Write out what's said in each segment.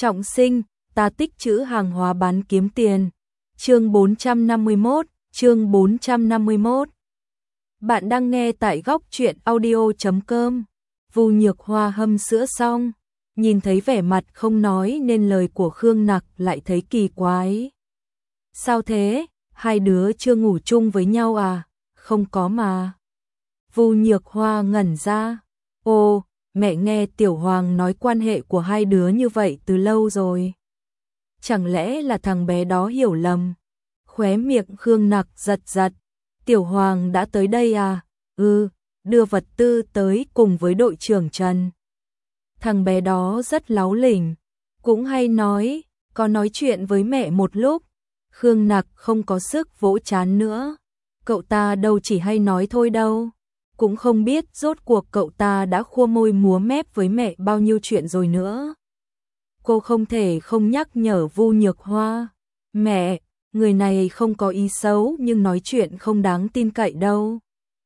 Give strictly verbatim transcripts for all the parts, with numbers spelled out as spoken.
Trọng sinh, ta tích trữ hàng hóa bán kiếm tiền. Chương bốn trăm năm mươi mốt, chương bốn trăm năm mươi mốt. Bạn đang nghe tại góc truyện audio chấm com. Vu Nhược Hoa hâm sữa xong, nhìn thấy vẻ mặt không nói nên lời của Khương Nặc lại thấy kỳ quái. Sao thế, hai đứa chưa ngủ chung với nhau à? Không có mà. Vu Nhược Hoa ngẩn ra. Ồ, mẹ nghe Tiểu Hoàng nói quan hệ của hai đứa như vậy từ lâu rồi. Chẳng lẽ là thằng bé đó hiểu lầm? Khóe miệng Khương Nặc giật giật. Tiểu Hoàng đã tới đây à? Ừ, đưa vật tư tới cùng với đội trưởng Trần. Thằng bé đó rất láu lỉnh, cũng hay nói, có nói chuyện với mẹ một lúc. Khương Nặc không có sức vỗ trán nữa. Cậu ta đâu chỉ hay nói thôi đâu. Cũng không biết rốt cuộc cậu ta đã khua môi múa mép với mẹ bao nhiêu chuyện rồi nữa. Cô không thể không nhắc nhở Vu Nhược Hoa. Mẹ, người này không có ý xấu nhưng nói chuyện không đáng tin cậy đâu.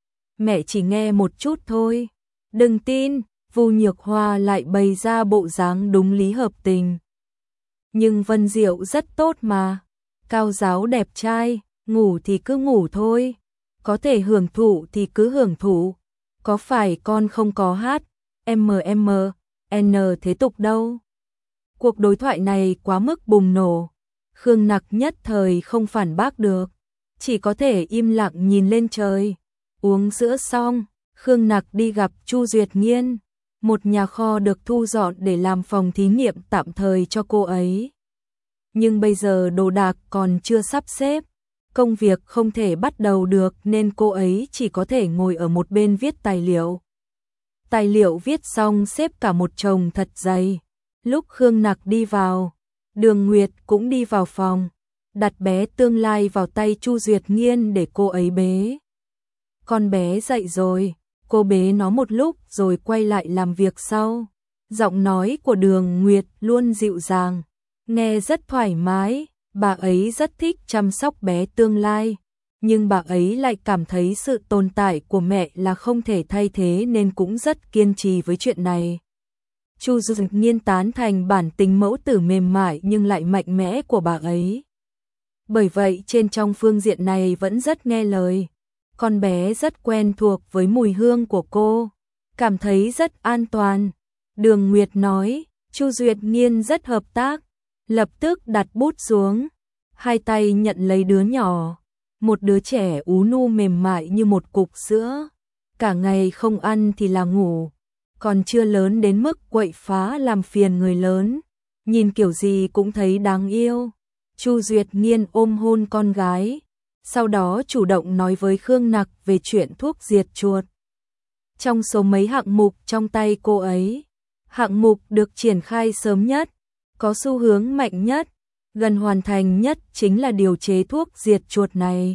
Mẹ chỉ nghe một chút thôi. Đừng tin, Vu Nhược Hoa lại bày ra bộ dáng đúng lý hợp tình. Nhưng Vân Diệu rất tốt mà. Cao giáo đẹp trai, ngủ thì cứ ngủ thôi. Có thể hưởng thụ thì cứ hưởng thụ. Có phải con không có hát, em em, n thế tục đâu. Cuộc đối thoại này quá mức bùng nổ. Khương Nặc nhất thời không phản bác được. Chỉ có thể im lặng nhìn lên trời. Uống sữa xong, Khương Nặc đi gặp Chu Duyệt Nghiên. Một nhà kho được thu dọn để làm phòng thí nghiệm tạm thời cho cô ấy. Nhưng bây giờ đồ đạc còn chưa sắp xếp. Công việc không thể bắt đầu được nên cô ấy chỉ có thể ngồi ở một bên viết tài liệu. Tài liệu viết xong xếp cả một chồng thật dày. Lúc Khương Nặc đi vào, Đường Nguyệt cũng đi vào phòng, đặt bé tương lai vào tay Chu Duyệt Nghiên để cô ấy bế. Con bé dậy rồi, cô bế nó một lúc rồi quay lại làm việc sau. Giọng nói của Đường Nguyệt luôn dịu dàng, nghe rất thoải mái. Bà ấy rất thích chăm sóc bé tương lai, nhưng bà ấy lại cảm thấy sự tồn tại của mẹ là không thể thay thế nên cũng rất kiên trì với chuyện này. Chu Duyệt Nghiên tán thành bản tính mẫu tử mềm mại nhưng lại mạnh mẽ của bà ấy. Bởi vậy trên trong phương diện này vẫn rất nghe lời. Con bé rất quen thuộc với mùi hương của cô, cảm thấy rất an toàn. Đường Nguyệt nói, Chu Duyệt Nghiên rất hợp tác. Lập tức đặt bút xuống, hai tay nhận lấy đứa nhỏ, một đứa trẻ ú nu mềm mại như một cục sữa, cả ngày không ăn thì là ngủ, còn chưa lớn đến mức quậy phá làm phiền người lớn, nhìn kiểu gì cũng thấy đáng yêu. Chu Duyệt Nghiên ôm hôn con gái, sau đó chủ động nói với Khương Nặc về chuyện thuốc diệt chuột. Trong số mấy hạng mục trong tay cô ấy, hạng mục được triển khai sớm nhất, có xu hướng mạnh nhất, gần hoàn thành nhất chính là điều chế thuốc diệt chuột này.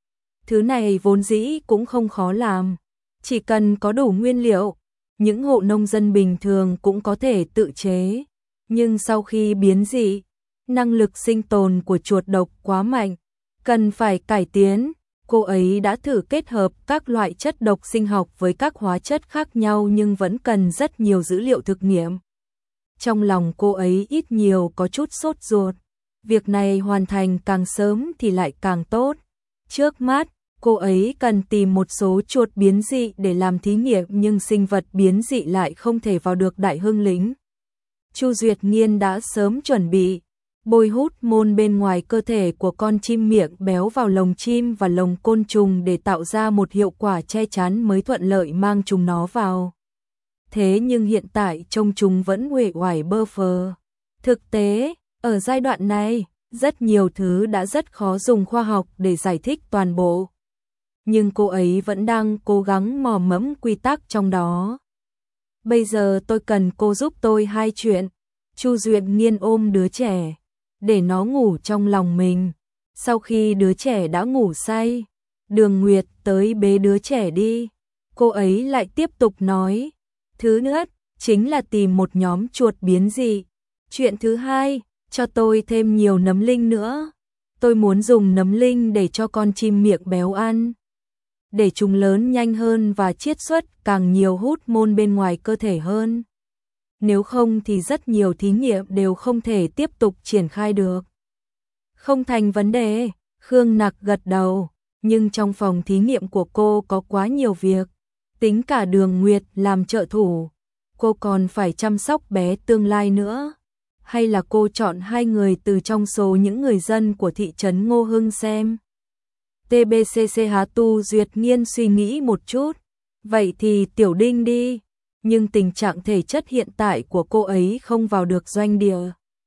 Thứ này vốn dĩ cũng không khó làm, chỉ cần có đủ nguyên liệu, những hộ nông dân bình thường cũng có thể tự chế. Nhưng sau khi biến dị, năng lực sinh tồn của chuột độc quá mạnh, cần phải cải tiến. Cô ấy đã thử kết hợp các loại chất độc sinh học với các hóa chất khác nhau nhưng vẫn cần rất nhiều dữ liệu thực nghiệm. Trong lòng cô ấy ít nhiều có chút sốt ruột. Việc này hoàn thành càng sớm thì lại càng tốt. Trước mắt, cô ấy cần tìm một số chuột biến dị để làm thí nghiệm nhưng sinh vật biến dị lại không thể vào được Đại Hưng Lĩnh. Chu Duyệt Nghiên đã sớm chuẩn bị, bôi hút môn bên ngoài cơ thể của con chim miệng béo vào lồng chim và lồng côn trùng để tạo ra một hiệu quả che chắn mới thuận lợi mang chúng nó vào. Thế nhưng hiện tại trông chúng vẫn uể oải bơ phờ. Thực tế, ở giai đoạn này, rất nhiều thứ đã rất khó dùng khoa học để giải thích toàn bộ. Nhưng cô ấy vẫn đang cố gắng mò mẫm quy tắc trong đó. Bây giờ tôi cần cô giúp tôi hai chuyện. Chu Duyệt Nghiên ôm đứa trẻ, để nó ngủ trong lòng mình. Sau khi đứa trẻ đã ngủ say, Đường Nguyệt tới bế đứa trẻ đi. Cô ấy lại tiếp tục nói. Thứ nhất, chính là tìm một nhóm chuột biến dị. Chuyện thứ hai, cho tôi thêm nhiều nấm linh nữa. Tôi muốn dùng nấm linh để cho con chim miệng béo ăn. Để chúng lớn nhanh hơn và chiết xuất càng nhiều hút môn bên ngoài cơ thể hơn. nếu không thì rất nhiều thí nghiệm đều không thể tiếp tục triển khai được. Không thành vấn đề, Khương Nặc gật đầu, nhưng trong phòng thí nghiệm của cô có quá nhiều việc, tính cả Đường Nguyệt làm trợ thủ, cô còn phải chăm sóc bé tương lai nữa. Hay là cô chọn hai người từ trong số những người dân của thị trấn Ngô Hưng xem? tê bê xê xê Hà Tu Duyệt Nghiên suy nghĩ một chút, vậy thì Tiểu Đinh đi, nhưng tình trạng thể chất hiện tại của cô ấy không vào được doanh địa.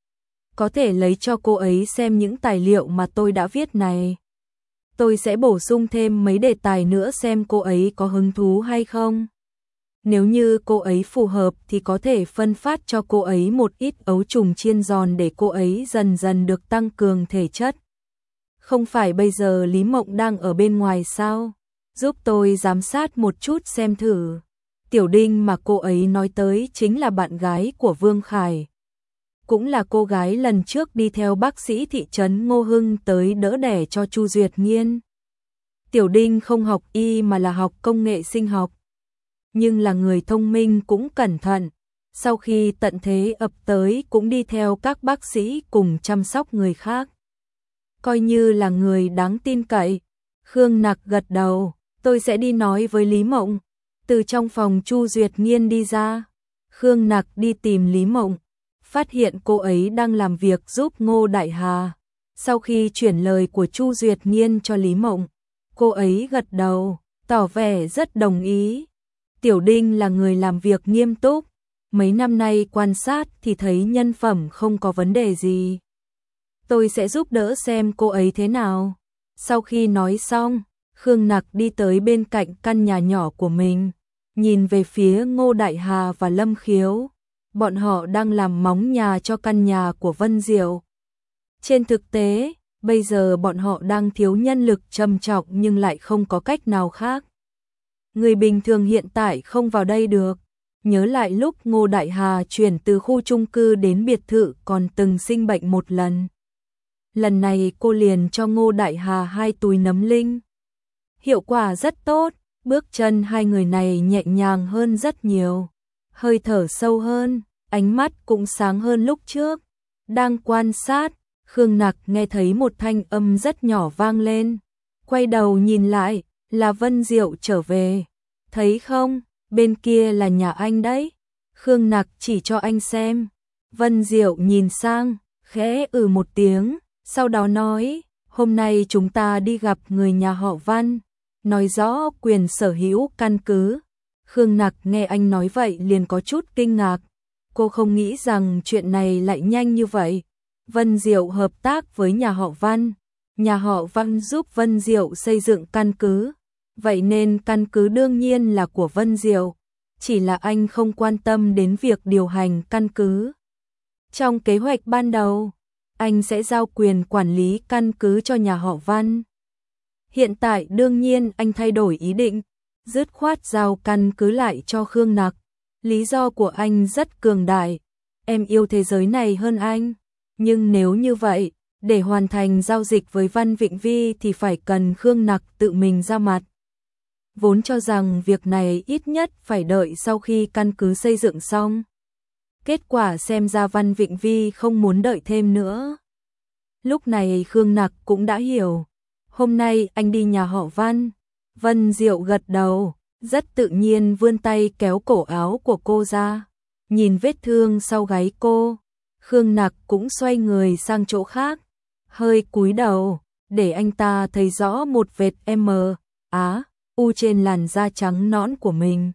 Có thể lấy cho cô ấy xem những tài liệu mà tôi đã viết này. Tôi sẽ bổ sung thêm mấy đề tài nữa xem cô ấy có hứng thú hay không. Nếu như cô ấy phù hợp thì có thể phân phát cho cô ấy một ít ấu trùng chiên giòn để cô ấy dần dần được tăng cường thể chất. Không phải bây giờ Lý Mộng đang ở bên ngoài sao? Giúp tôi giám sát một chút xem thử. Tiểu Đinh mà cô ấy nói tới chính là bạn gái của Vương Khải. Cũng là cô gái lần trước đi theo bác sĩ thị trấn Ngô Hưng tới đỡ đẻ cho Chu Duyệt Nghiên. Tiểu Đinh không học y mà là học công nghệ sinh học. Nhưng là người thông minh cũng cẩn thận. Sau khi tận thế ập tới cũng đi theo các bác sĩ cùng chăm sóc người khác. Coi như là người đáng tin cậy. Khương Nặc gật đầu, tôi sẽ đi nói với Lý Mộng. Từ trong phòng Chu Duyệt Nghiên đi ra, Khương Nặc đi tìm Lý Mộng, phát hiện cô ấy đang làm việc giúp Ngô Đại Hà. Sau khi chuyển lời của Chu Duyệt Nghiên cho Lý Mộng, cô ấy gật đầu, tỏ vẻ rất đồng ý. Tiểu Đinh là người làm việc nghiêm túc, mấy năm nay quan sát thì thấy nhân phẩm không có vấn đề gì. Tôi sẽ giúp đỡ xem cô ấy thế nào. Sau khi nói xong, Khương Nặc đi tới bên cạnh căn nhà nhỏ của mình, nhìn về phía Ngô Đại Hà và Lâm Khiếu. Bọn họ đang làm móng nhà cho căn nhà của Vân Diệu. Trên thực tế, bây giờ bọn họ đang thiếu nhân lực trầm trọng nhưng lại không có cách nào khác. Người bình thường hiện tại không vào đây được. Nhớ lại lúc Ngô Đại Hà chuyển từ khu chung cư đến biệt thự còn từng sinh bệnh một lần. Lần này cô liền cho Ngô Đại Hà hai túi nấm linh. Hiệu quả rất tốt, bước chân hai người này nhẹ nhàng hơn rất nhiều. Hơi thở sâu hơn, ánh mắt cũng sáng hơn lúc trước. Đang quan sát, Khương Nặc nghe thấy một thanh âm rất nhỏ vang lên. Quay đầu nhìn lại, là Vân Diệu trở về. Thấy không, bên kia là nhà anh đấy. Khương Nặc chỉ cho anh xem. Vân Diệu nhìn sang, khẽ ừ một tiếng, sau đó nói, hôm nay chúng ta đi gặp người nhà họ Văn, nói rõ quyền sở hữu căn cứ. Khương Nặc nghe anh nói vậy liền có chút kinh ngạc. Cô không nghĩ rằng chuyện này lại nhanh như vậy. Vân Diệu hợp tác với nhà họ Văn. Nhà họ Văn giúp Vân Diệu xây dựng căn cứ. Vậy nên căn cứ đương nhiên là của Vân Diệu. Chỉ là anh không quan tâm đến việc điều hành căn cứ. Trong kế hoạch ban đầu, anh sẽ giao quyền quản lý căn cứ cho nhà họ Văn. Hiện tại đương nhiên anh thay đổi ý định, dứt khoát giao căn cứ lại cho Khương Nặc. Lý do của anh rất cường đại, em yêu thế giới này hơn anh. Nhưng nếu như vậy, để hoàn thành giao dịch với Văn Vịnh Vi thì phải cần Khương Nặc tự mình ra mặt. Vốn cho rằng việc này ít nhất phải đợi sau khi căn cứ xây dựng xong. Kết quả xem ra Văn Vịnh Vi không muốn đợi thêm nữa. Lúc này Khương Nặc cũng đã hiểu. Hôm nay anh đi nhà họ Văn. Vân Diệu gật đầu, rất tự nhiên vươn tay kéo cổ áo của cô ra. Nhìn vết thương sau gáy cô, Khương Nặc cũng xoay người sang chỗ khác. Hơi cúi đầu, để anh ta thấy rõ một vệt M, Á, U trên làn da trắng nõn của mình.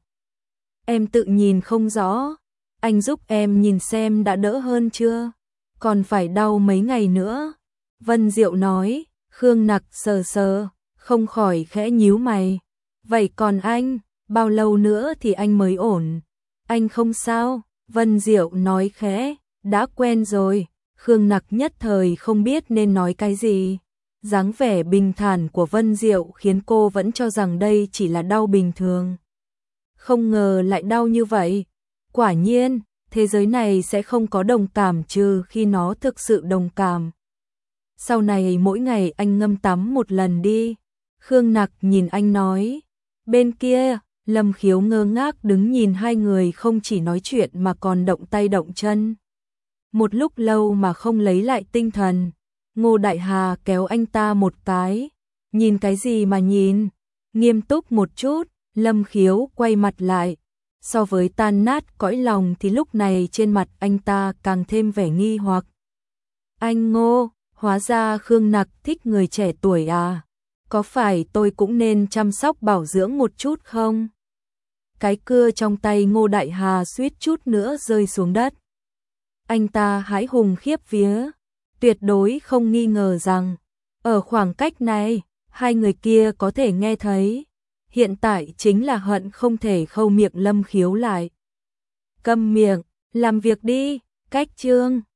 Em tự nhìn không rõ, anh giúp em nhìn xem đã đỡ hơn chưa? Còn phải đau mấy ngày nữa. Vân Diệu nói. Khương Nặc sờ sờ, không khỏi khẽ nhíu mày. Vậy còn anh, bao lâu nữa thì anh mới ổn? Anh không sao, Vân Diệu nói khẽ, đã quen rồi. Khương Nặc nhất thời không biết nên nói cái gì. Dáng vẻ bình thản của Vân Diệu khiến cô vẫn cho rằng đây chỉ là đau bình thường. Không ngờ lại đau như vậy. Quả nhiên, thế giới này sẽ không có đồng cảm trừ khi nó thực sự đồng cảm. Sau này mỗi ngày anh ngâm tắm một lần đi. Khương Nặc nhìn anh nói. Bên kia Lâm Khiếu ngơ ngác đứng nhìn hai người không chỉ nói chuyện mà còn động tay động chân. Một lúc lâu mà không lấy lại tinh thần, Ngô Đại Hà kéo anh ta một cái. Nhìn cái gì mà nhìn? Nghiêm túc một chút. Lâm Khiếu quay mặt lại. So với tan nát cõi lòng thì lúc này trên mặt anh ta càng thêm vẻ nghi hoặc. Anh Ngô, hóa ra Khương Nặc thích người trẻ tuổi à? Có phải tôi cũng nên chăm sóc bảo dưỡng một chút không? Cái cưa trong tay Ngô Đại Hà suýt chút nữa rơi xuống đất. Anh ta hãi hùng khiếp vía, tuyệt đối không nghi ngờ rằng, ở khoảng cách này, hai người kia có thể nghe thấy. Hiện tại chính là hận không thể khâu miệng Lâm Khiếu lại. Câm miệng, làm việc đi, cách chương.